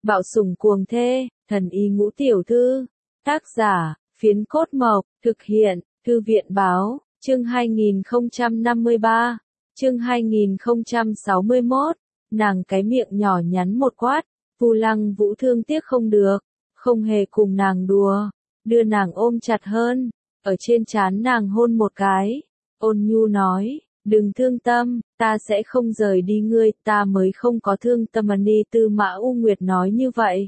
Bạo sủng cuồng thê, thần y ngũ tiểu thư. Tác giả, Phiến Cốt Mộc, thực hiện, Thư viện Báo, chương 2053, chương 2061, nàng cái miệng nhỏ nhắn một quát, Vu Lăng Vũ thương tiếc không được, không hề cùng nàng đùa, đưa nàng ôm chặt hơn, ở trên trán nàng hôn một cái, ôn nhu nói, đừng thương tâm, ta sẽ không rời đi ngươi, ta mới không có thương tâm. Ni Tư Mã U Nguyệt nói như vậy.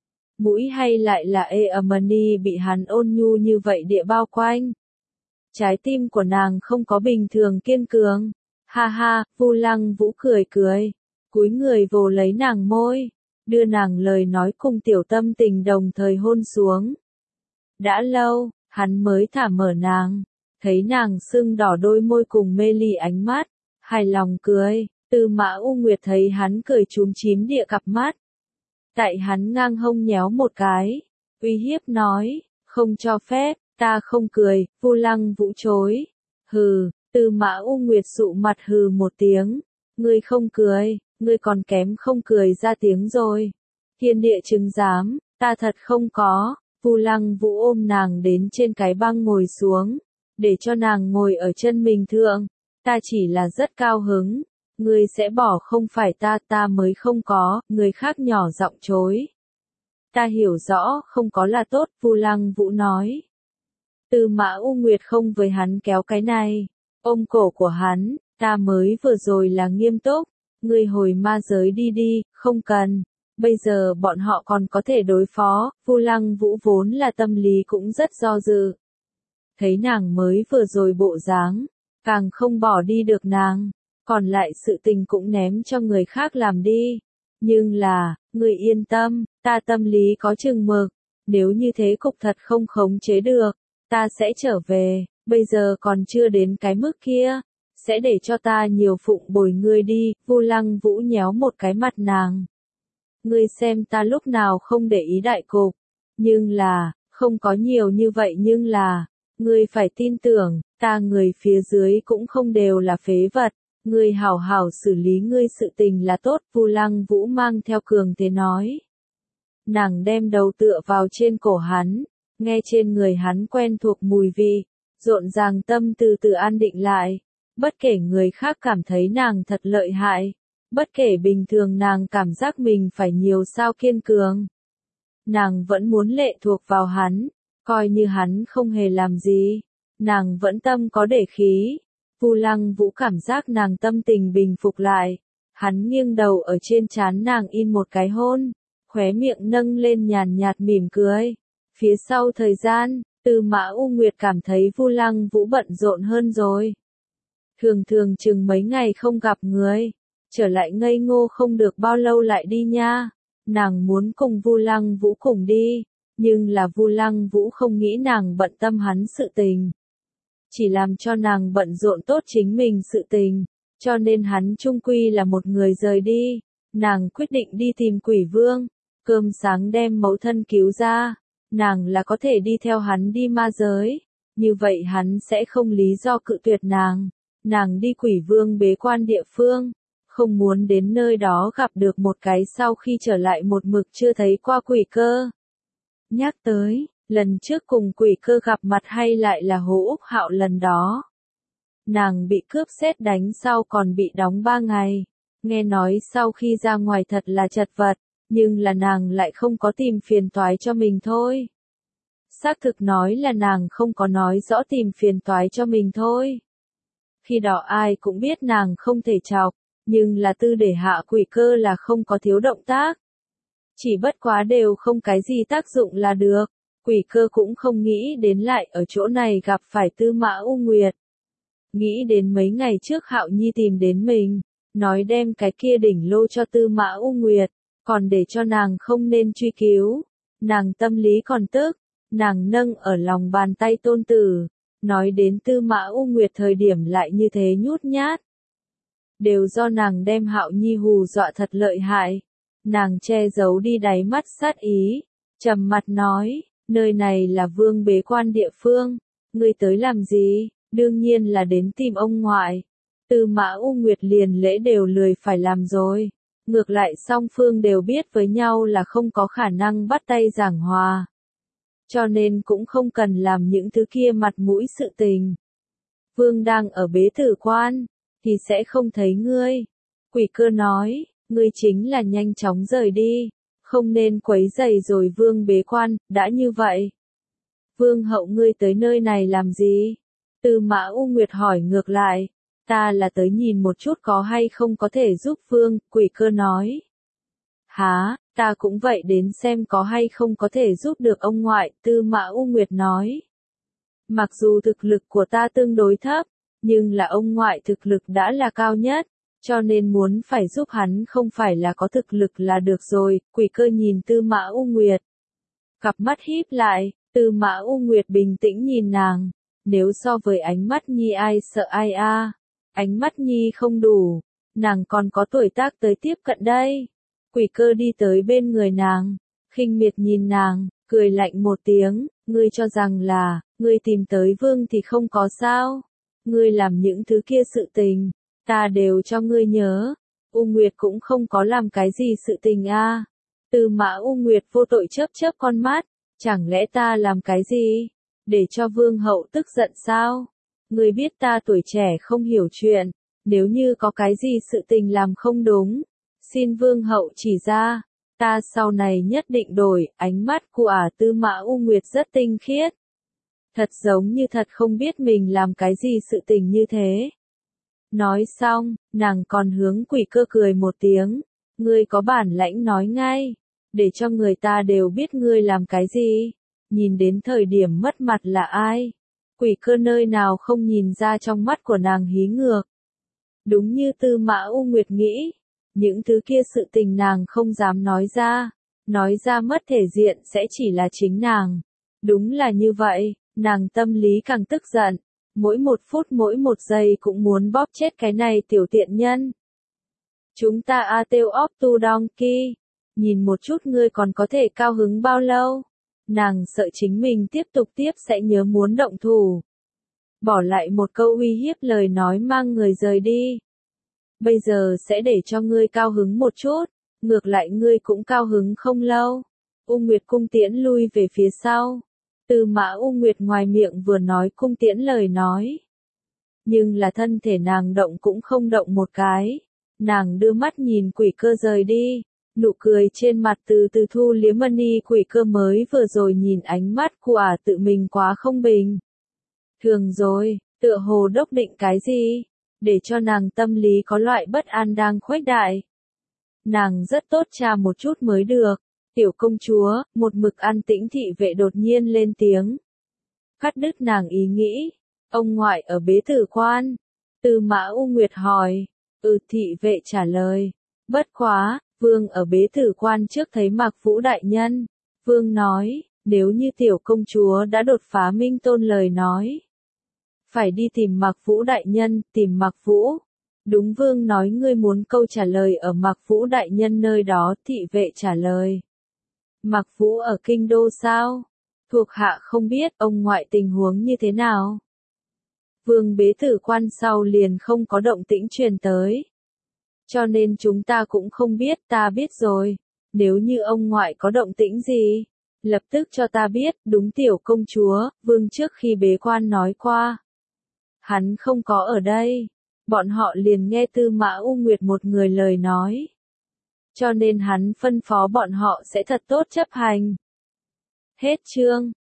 Mũi hay lại là Amani bị hắn ôn nhu như vậy địa bao quanh. Trái tim của nàng không có bình thường kiên cường. Ha ha, Vu Lăng Vũ cười cười, cúi người vồ lấy nàng môi, đưa nàng lời nói cùng tiểu tâm tình đồng thời hôn xuống. Đã lâu, hắn mới thả mở nàng, thấy nàng sưng đỏ đôi môi cùng mê ly ánh mắt, hài lòng cười, Tư Mã U Nguyệt thấy hắn cười chúm chím địa cặp mắt. Tại hắn ngang hông nhéo một cái, uy hiếp nói, không cho phép, ta không cười. Vu Lăng Vũ chối. Hừ, Tư Mã U Nguyệt sụ mặt hừ một tiếng, ngươi không cười, ngươi còn kém không cười ra tiếng rồi. Thiên địa chứng giám, ta thật không có. Vu Lăng Vũ ôm nàng đến trên cái băng ngồi xuống, để cho nàng ngồi ở chân mình thượng, ta chỉ là rất cao hứng. Ngươi sẽ bỏ không phải ta mới không có, người khác nhỏ giọng chối. Ta hiểu rõ, không có là tốt, Vu Lăng Vũ nói. Tư Mã U Nguyệt không với hắn kéo cái này, ôm cổ của hắn, ta mới vừa rồi là nghiêm túc, ngươi hồi ma giới đi đi, không cần, bây giờ bọn họ còn có thể đối phó. Vu Lăng Vũ vốn là tâm lý cũng rất do dự. Thấy nàng mới vừa rồi bộ dáng, càng không bỏ đi được nàng. Còn lại sự tình cũng ném cho người khác làm đi. Nhưng là, người yên tâm, ta tâm lý có chừng mực. Nếu như thế cục thật không khống chế được, ta sẽ trở về, bây giờ còn chưa đến cái mức kia. Sẽ để cho ta nhiều phụng bồi ngươi đi. Vu Lăng Vũ nhéo một cái mặt nàng. Ngươi xem ta lúc nào không để ý đại cục. Nhưng là, không có nhiều như vậy nhưng là, ngươi phải tin tưởng, ta người phía dưới cũng không đều là phế vật. Ngươi hảo hảo xử lý ngươi sự tình là tốt. Vu Lăng Vũ mang theo cường thế nói. Nàng đem đầu tựa vào trên cổ hắn, nghe trên người hắn quen thuộc mùi vị, rộn ràng tâm từ từ an định lại. Bất kể người khác cảm thấy nàng thật lợi hại, bất kể bình thường nàng cảm giác mình phải nhiều sao kiên cường. Nàng vẫn muốn lệ thuộc vào hắn, coi như hắn không hề làm gì, nàng vẫn tâm có để khí. Vu Lăng Vũ cảm giác nàng tâm tình bình phục lại, hắn nghiêng đầu ở trên trán nàng in một cái hôn, khóe miệng nâng lên nhàn nhạt mỉm cười. Phía sau thời gian, Tư Mã U Nguyệt cảm thấy Vu Lăng Vũ bận rộn hơn rồi. Thường chừng mấy ngày không gặp người, trở lại ngây ngô không được bao lâu lại đi nha. Nàng muốn cùng Vu Lăng Vũ cùng đi, nhưng là Vu Lăng Vũ không nghĩ nàng bận tâm hắn sự tình. Chỉ làm cho nàng bận rộn tốt chính mình sự tình, cho nên hắn chung quy là một người rời đi. Nàng quyết định đi tìm Quỷ Vương, cơm sáng đem mẫu thân cứu ra, nàng là có thể đi theo hắn đi ma giới, như vậy hắn sẽ không lý do cự tuyệt nàng. Nàng đi Quỷ Vương bế quan địa phương, không muốn đến nơi đó gặp được một cái sau khi trở lại một mực chưa thấy qua Quỷ Cơ. Nhắc tới, lần trước cùng Quỷ Cơ gặp mặt hay lại là Hồ Úc Hạo lần đó. Nàng bị cướp sét đánh sau còn bị đóng 3 ngày. Nghe nói sau khi ra ngoài thật là chật vật, nhưng là nàng lại không có tìm phiền toái cho mình thôi. Xác thực nói là nàng không có nói rõ tìm phiền toái cho mình thôi. Khi đó ai cũng biết nàng không thể chọc, nhưng là Tư để hạ Quỷ Cơ là không có thiếu động tác. Chỉ bất quá đều không cái gì tác dụng là được. Quỷ Cơ cũng không nghĩ đến lại ở chỗ này gặp phải Tư Mã U Nguyệt. Nghĩ đến mấy ngày trước Hạo Nhi tìm đến mình, nói đem cái kia đỉnh lô cho Tư Mã U Nguyệt, còn để cho nàng không nên truy cứu. Nàng tâm lý còn tức, nàng nâng ở lòng bàn tay tôn tử, nói đến Tư Mã U Nguyệt thời điểm lại như thế nhút nhát. Đều do nàng đem Hạo Nhi hù dọa thật lợi hại. Nàng che giấu đi đáy mắt sát ý, trầm mặt nói, nơi này là vương bế quan địa phương, ngươi tới làm gì? Đương nhiên là đến tìm ông ngoại. Tư Mã U Nguyệt liền lễ đều lười phải làm rồi. Ngược lại song phương đều biết với nhau là không có khả năng bắt tay giảng hòa. Cho nên cũng không cần làm những thứ kia mặt mũi sự tình. Vương đang ở bế tử quan, thì sẽ không thấy ngươi. Quỷ cơ nói, ngươi chính là nhanh chóng rời đi, không nên quấy rầy rồi Vương bế quan, đã như vậy. Vương hậu ngươi tới nơi này làm gì? Tư Mã U Nguyệt hỏi ngược lại, ta là tới nhìn một chút có hay không có thể giúp Vương, quỷ cơ nói. Hả, ta cũng vậy đến xem có hay không có thể giúp được ông ngoại, Tư Mã U Nguyệt nói. Mặc dù thực lực của ta tương đối thấp, nhưng là ông ngoại thực lực đã là cao nhất, cho nên muốn phải giúp hắn không phải là có thực lực là được rồi, quỷ cơ nhìn Tư Mã U Nguyệt. Cặp mắt híp lại, Tư Mã U Nguyệt bình tĩnh nhìn nàng, nếu so với ánh mắt Nhi ai sợ ai a, ánh mắt Nhi không đủ, nàng còn có tuổi tác tới tiếp cận đây. Quỷ cơ đi tới bên người nàng, khinh miệt nhìn nàng, cười lạnh một tiếng, ngươi cho rằng là, ngươi tìm tới Vương thì không có sao. Ngươi làm những thứ kia sự tình, ta đều cho ngươi nhớ. U Nguyệt cũng không có làm cái gì sự tình a. Tư Mã U Nguyệt vô tội chớp chớp con mắt, chẳng lẽ ta làm cái gì? Để cho Vương hậu tức giận sao? Ngươi biết ta tuổi trẻ không hiểu chuyện, nếu như có cái gì sự tình làm không đúng, xin Vương hậu chỉ ra, ta sau này nhất định đổi. Ánh mắt của Tư Mã U Nguyệt rất tinh khiết. Thật giống như thật không biết mình làm cái gì sự tình như thế. Nói xong, nàng còn hướng quỷ cơ cười một tiếng, ngươi có bản lãnh nói ngay, để cho người ta đều biết ngươi làm cái gì, nhìn đến thời điểm mất mặt là ai. Quỷ cơ nơi nào không nhìn ra trong mắt của nàng hí ngược. Đúng như Tư Mã U Nguyệt nghĩ, những thứ kia sự tình nàng không dám nói ra mất thể diện sẽ chỉ là chính nàng. Đúng là như vậy, nàng tâm lý càng tức giận, mỗi một phút mỗi một giây cũng muốn bóp chết cái này tiểu tiện nhân. Chúng ta Ateo of tu Donkey, nhìn một chút ngươi còn có thể cao hứng bao lâu. Nàng sợ chính mình tiếp sẽ nhớ muốn động thủ. Bỏ lại một câu uy hiếp lời nói mang người rời đi. Bây giờ sẽ để cho ngươi cao hứng một chút, ngược lại ngươi cũng cao hứng không lâu. U Nguyệt cung tiễn lui về phía sau. Tư Mã U Nguyệt ngoài miệng vừa nói cung tiễn lời nói. Nhưng là thân thể nàng động cũng không động một cái. Nàng đưa mắt nhìn quỷ cơ rời đi. Nụ cười trên mặt từ từ thu liếm mani quỷ cơ mới vừa rồi nhìn ánh mắt của tự mình quá không bình. Thường rồi, tựa hồ đốc định cái gì, để cho nàng tâm lý có loại bất an đang khuếch đại. Nàng rất tốt tra một chút mới được. Tiểu công chúa, một mực an tĩnh thị vệ đột nhiên lên tiếng. Cắt đứt nàng ý nghĩ, ông ngoại ở bế tử quan. Tư Mã U Nguyệt hỏi, thị vệ trả lời. Bất quá, Vương ở bế tử quan trước thấy Mạc Vũ đại nhân. Vương nói, nếu như tiểu công chúa đã đột phá minh tôn lời nói. Phải đi tìm Mạc Vũ đại nhân, tìm Mạc Vũ. Đúng Vương nói ngươi muốn câu trả lời ở Mạc Vũ đại nhân nơi đó, thị vệ trả lời. Mạc Vũ ở kinh đô sao? Thuộc hạ không biết ông ngoại tình huống như thế nào. Vương bế tử quan sau liền không có động tĩnh truyền tới. Cho nên chúng ta cũng không biết, ta biết rồi. Nếu như ông ngoại có động tĩnh gì, lập tức cho ta biết, đúng tiểu công chúa, Vương trước khi bế quan nói qua. Hắn không có ở đây. Bọn họ liền nghe Tư Mã U Nguyệt một người lời nói. Cho nên hắn phân phó bọn họ sẽ thật tốt chấp hành. Hết chương.